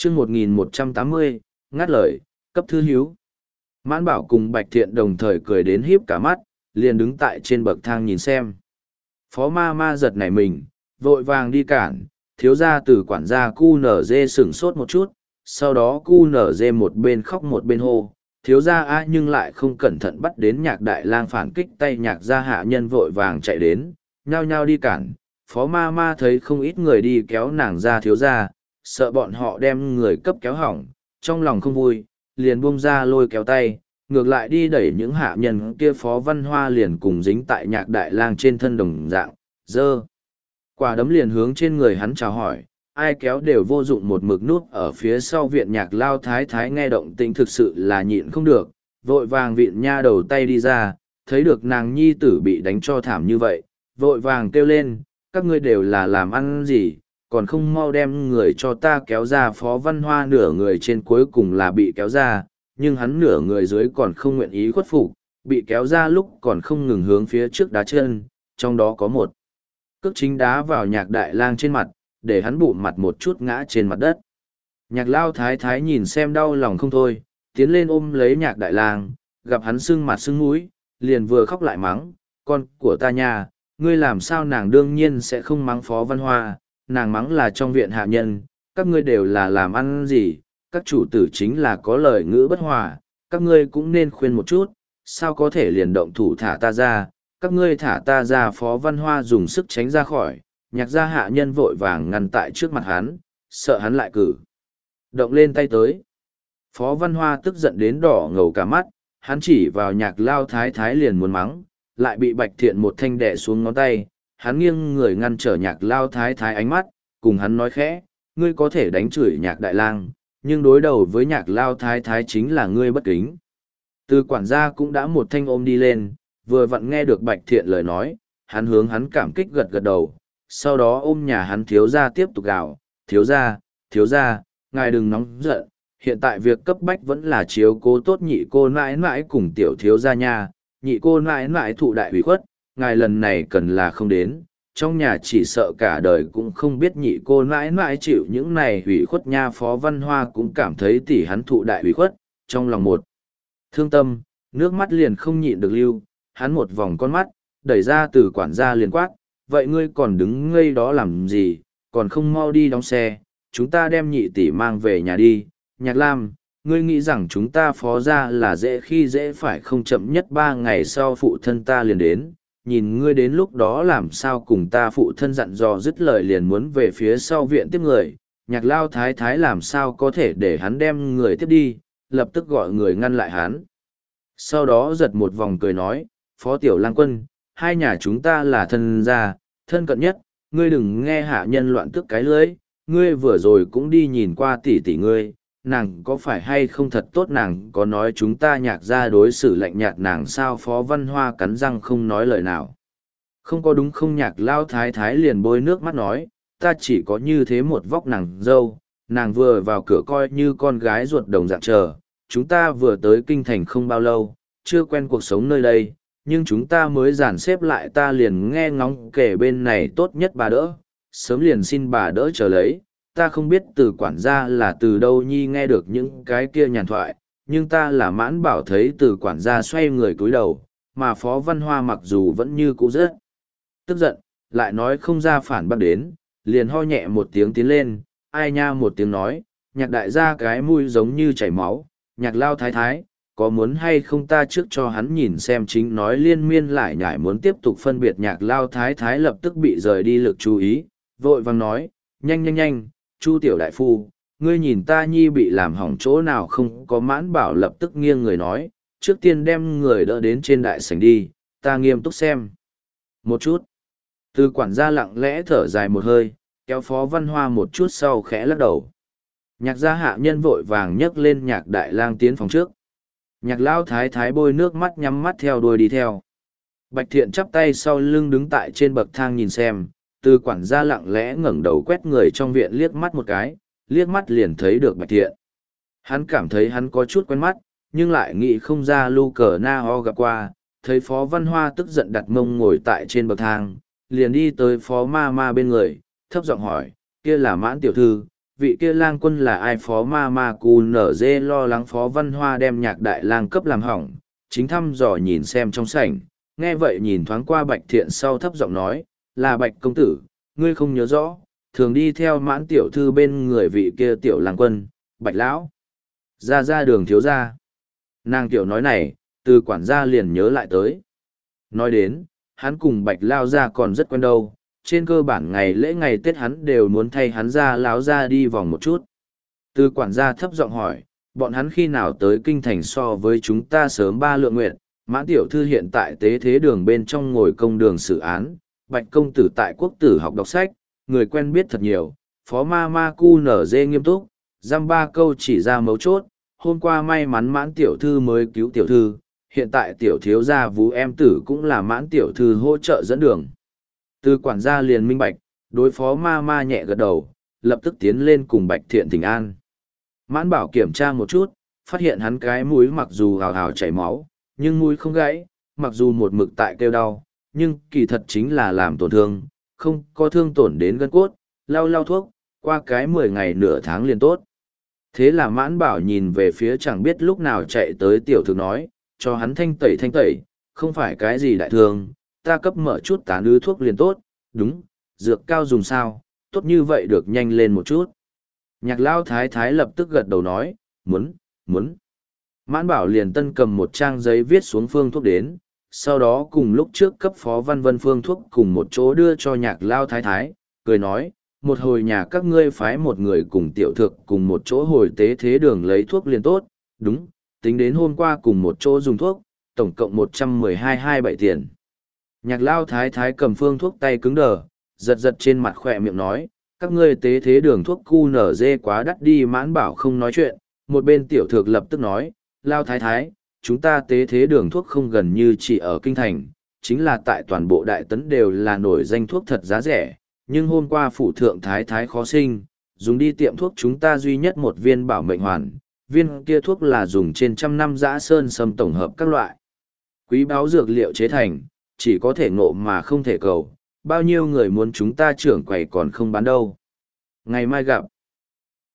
chương 1180, ngắt lời, cấp thư hiếu. Mãn Bảo cùng Bạch Thiện đồng thời cười đến híp cả mắt, liền đứng tại trên bậc thang nhìn xem. Phó ma ma giật nảy mình, vội vàng đi cản, thiếu gia từ quản gia cu nở dê sửng sốt một chút, sau đó cu nở dê một bên khóc một bên hô. Thiếu gia a nhưng lại không cẩn thận bắt đến Nhạc Đại Lang phản kích tay Nhạc gia hạ nhân vội vàng chạy đến, nhao nhao đi cản. Phó ma ma thấy không ít người đi kéo nàng ra thiếu gia, sợ bọn họ đem người cấp kéo hỏng, trong lòng không vui, liền buông ra lôi kéo tay, ngược lại đi đẩy những hạ nhân kia. Phó Văn Hoa liền cùng dính tại Nhạc Đại Lang trên thân đồng dạng, dơ quả đấm liền hướng trên người hắn chào hỏi, ai kéo đều vô dụng. Một mực nút ở phía sau viện Nhạc lao thái thái nghe động tĩnh thực sự là nhịn không được, vội vàng vịn nha đầu tay đi ra, thấy được nàng nhi tử bị đánh cho thảm như vậy, vội vàng kêu lên, các ngươi đều là làm ăn gì, còn không mau đem người cho ta kéo ra. Phó Văn Hoa nửa người trên cuối cùng là bị kéo ra, nhưng hắn nửa người dưới còn không nguyện ý khuất phục, bị kéo ra lúc còn không ngừng hướng phía trước đá chân, trong đó có một cước chính đá vào Nhạc Đại Lang trên mặt, để hắn bụng mặt một chút ngã trên mặt đất. Nhạc lao thái thái nhìn xem đau lòng không thôi, tiến lên ôm lấy Nhạc Đại Lang, gặp hắn sưng mặt sưng mũi, liền vừa khóc lại mắng, con của ta nha, ngươi làm sao? Nàng đương nhiên sẽ không mắng Phó Văn Hoa, nàng mắng là trong viện hạ nhân, các ngươi đều là làm ăn gì, các chủ tử chính là có lời ngữ bất hòa, các ngươi cũng nên khuyên một chút, sao có thể liền động thủ thả ta ra, các ngươi thả ta ra. Phó Văn Hoa dùng sức tránh ra khỏi, Nhạc gia hạ nhân vội vàng ngăn tại trước mặt hắn, sợ hắn lại cử động lên tay tới. Phó Văn Hoa tức giận đến đỏ ngầu cả mắt, hắn chỉ vào Nhạc lao thái thái liền muốn mắng, lại bị Bạch Thiện một thanh đẻ xuống ngón tay. Hắn nghiêng người ngăn trở Nhạc lao thái thái ánh mắt, cùng hắn nói khẽ, ngươi có thể đánh chửi Nhạc Đại Lang, nhưng đối đầu với Nhạc lao thái thái chính là ngươi bất kính. Từ quản gia cũng đã một thanh ôm đi lên, vừa vặn nghe được Bạch Thiện lời nói, hắn hướng hắn cảm kích gật gật đầu, sau đó ôm nhà hắn thiếu gia tiếp tục gào, thiếu gia, ngài đừng nóng giận, hiện tại việc cấp bách vẫn là chiếu cố tốt nhị cô nãi nãi cùng tiểu thiếu gia nha, nhị cô nãi nãi thụ đại hủy khuất, ngài lần này cần là không đến, trong nhà chỉ sợ cả đời cũng không biết nhị cô nãi nãi chịu những này hủy khuất nha. Phó Văn Hoa cũng cảm thấy tỷ hắn thụ đại hủy khuất, trong lòng một thương tâm, nước mắt liền không nhịn được lưu, hắn một vòng con mắt, đẩy ra từ quản gia liền quát, vậy ngươi còn đứng ngây đó làm gì, còn không mau đi đóng xe, chúng ta đem nhị tỷ mang về nhà đi. Nhạc Lam, ngươi nghĩ rằng chúng ta Phó gia là dễ khi dễ phải không? Chậm nhất 3 ngày sau phụ thân ta liền đến, nhìn ngươi đến lúc đó làm sao cùng ta. Phụ thân dặn dò dứt lời liền muốn về phía sau viện tiếp người. Nhạc lao thái thái làm sao có thể để hắn đem người tiếp đi, lập tức gọi người ngăn lại hắn. Sau đó giật một vòng cười nói, Phó Tiểu Lang Quân, hai nhà chúng ta là thân gia, thân cận nhất, ngươi đừng nghe hạ nhân loạn tước cái lưỡi, ngươi vừa rồi cũng đi nhìn qua tỷ tỷ ngươi, nàng có phải hay không thật tốt? Nàng có nói chúng ta Nhạc gia đối xử lạnh nhạt nàng sao? Phó Văn Hoa cắn răng không nói lời nào. Không có đúng không? Nhạc lao thái thái liền bôi nước mắt nói, ta chỉ có như thế một vóc nàng dâu, nàng vừa vào cửa coi như con gái ruột đồng dạng chờ, chúng ta vừa tới kinh thành không bao lâu, chưa quen cuộc sống nơi đây, nhưng chúng ta mới dàn xếp lại ta liền nghe ngóng kể bên này tốt nhất bà đỡ, sớm liền xin bà đỡ trở lấy. Ta không biết từ quản gia là từ đâu nhi nghe được những cái kia nhàn thoại, nhưng ta là Mãn Bảo thấy từ quản gia xoay người cúi đầu, mà Phó Văn Hoa mặc dù vẫn như cũ rất tức giận, lại nói không ra phản bác đến, liền ho nhẹ một tiếng tiến lên, ai nha một tiếng nói, Nhạc đại gia cái mũi giống như chảy máu, Nhạc lao thái thái, có muốn hay không ta trước cho hắn nhìn xem? Chính nói liên miên lại nhải muốn tiếp tục phân biệt. Nhạc lao thái thái lập tức bị rời đi lực chú ý, vội vàng nói, nhanh, Chu tiểu đại phu, ngươi nhìn ta nhi bị làm hỏng chỗ nào không có? Mãn Bảo lập tức nghiêng người nói, trước tiên đem người đỡ đến trên đại sảnh đi, ta nghiêm túc xem một chút. Từ quản gia lặng lẽ thở dài một hơi, kéo Phó Văn Hoa một chút sau khẽ lắc đầu. Nhạc gia hạ nhân vội vàng nhấc lên Nhạc Đại Lang tiến phòng trước. Nhạc lao thái thái bôi nước mắt nhắm mắt theo đuôi đi theo. Bạch Thiện chắp tay sau lưng đứng tại trên bậc thang nhìn xem, từ quản gia lặng lẽ ngẩng đầu quét người trong viện liếc mắt một cái, liếc mắt liền thấy được Bạch Thiện. Hắn cảm thấy hắn có chút quen mắt, nhưng lại nghĩ không ra Lu Cờ Na Ho gặp qua, thấy Phó Văn Hoa tức giận đặt mông ngồi tại trên bậc thang, liền đi tới Phó Ma Ma bên người, thấp giọng hỏi, kia là Mãn tiểu thư, vị kia lang quân là ai? Phó ma ma cu nở dê lo lắng Phó Văn Hoa đem Nhạc Đại Lang cấp làm hỏng, chính thăm dò nhìn xem trong sảnh, nghe vậy nhìn thoáng qua Bạch Thiện sau thấp giọng nói, là Bạch công tử, ngươi không nhớ rõ, thường đi theo Mãn tiểu thư bên người vị kia tiểu lang quân, Bạch lão. Ra Đường thiếu gia. Nàng tiểu nói này, từ quản gia liền nhớ lại tới. Nói đến, hắn cùng Bạch lao gia còn rất quen đâu, trên cơ bản ngày lễ ngày Tết hắn đều muốn thay hắn ra láo ra đi vòng một chút. Từ quản gia thấp giọng hỏi, bọn hắn khi nào tới kinh thành so với chúng ta sớm 3 lượng nguyện, Mãn tiểu thư hiện tại tế thế đường bên trong ngồi công đường xử án, Bạch công tử tại quốc tử học đọc sách, người quen biết thật nhiều, Phó ma ma cu nở dê nghiêm túc, dăm 3 câu chỉ ra mấu chốt, hôm qua may mắn Mãn tiểu thư mới cứu tiểu thư, hiện tại tiểu thiếu gia Vũ em tử cũng là Mãn tiểu thư hỗ trợ dẫn đường. Từ quản gia liền minh bạch, đối phó ma ma nhẹ gật đầu, lập tức tiến lên cùng Bạch Thiện thỉnh an. Mãn Bảo kiểm tra một chút, phát hiện hắn cái mũi mặc dù hào hào chảy máu, nhưng mũi không gãy, mặc dù một mực tại kêu đau, nhưng kỳ thật chính là làm tổn thương, không có thương tổn đến gân cốt, lau thuốc, qua cái 10 ngày nửa tháng liền tốt. Thế là Mãn Bảo nhìn về phía chẳng biết lúc nào chạy tới tiểu thực nói, cho hắn thanh tẩy, không phải cái gì đại thương, ta cấp mở chút tán ứ thuốc liền tốt, đúng, dược cao dùng sao, tốt như vậy được nhanh lên một chút. Nhạc Lao Thái Thái lập tức gật đầu nói, muốn. Mãn Bảo liền tân cầm một trang giấy viết xuống phương thuốc đến, sau đó cùng lúc trước cấp Phó Văn Vân phương thuốc cùng một chỗ đưa cho Nhạc Lao Thái Thái, cười nói, một hồi nhà các ngươi phái một người cùng tiểu thực cùng một chỗ hồi tế thế đường lấy thuốc liền tốt, đúng, tính đến hôm qua cùng một chỗ dùng thuốc, tổng cộng 112,27 tiền. Nhạc Lao Thái Thái cầm phương thuốc tay cứng đờ, giật trên mặt khỏe miệng nói, các ngươi tế thế đường thuốc cu nở dê quá đắt đi. Mãn Bảo không nói chuyện, một bên tiểu thược lập tức nói, Lao Thái Thái, chúng ta tế thế đường thuốc không gần như chỉ ở kinh thành, chính là tại toàn bộ đại tấn đều là nổi danh thuốc thật giá rẻ, nhưng hôm qua phủ thượng Thái Thái khó sinh, dùng đi tiệm thuốc chúng ta duy nhất một viên bảo mệnh hoàn, viên kia thuốc là dùng trên 100 năm dã sơn sâm tổng hợp các loại quý báu dược liệu chế thành, chỉ có thể ngộ mà không thể cầu, bao nhiêu người muốn chúng ta trưởng quầy còn không bán đâu. Ngày mai gặp.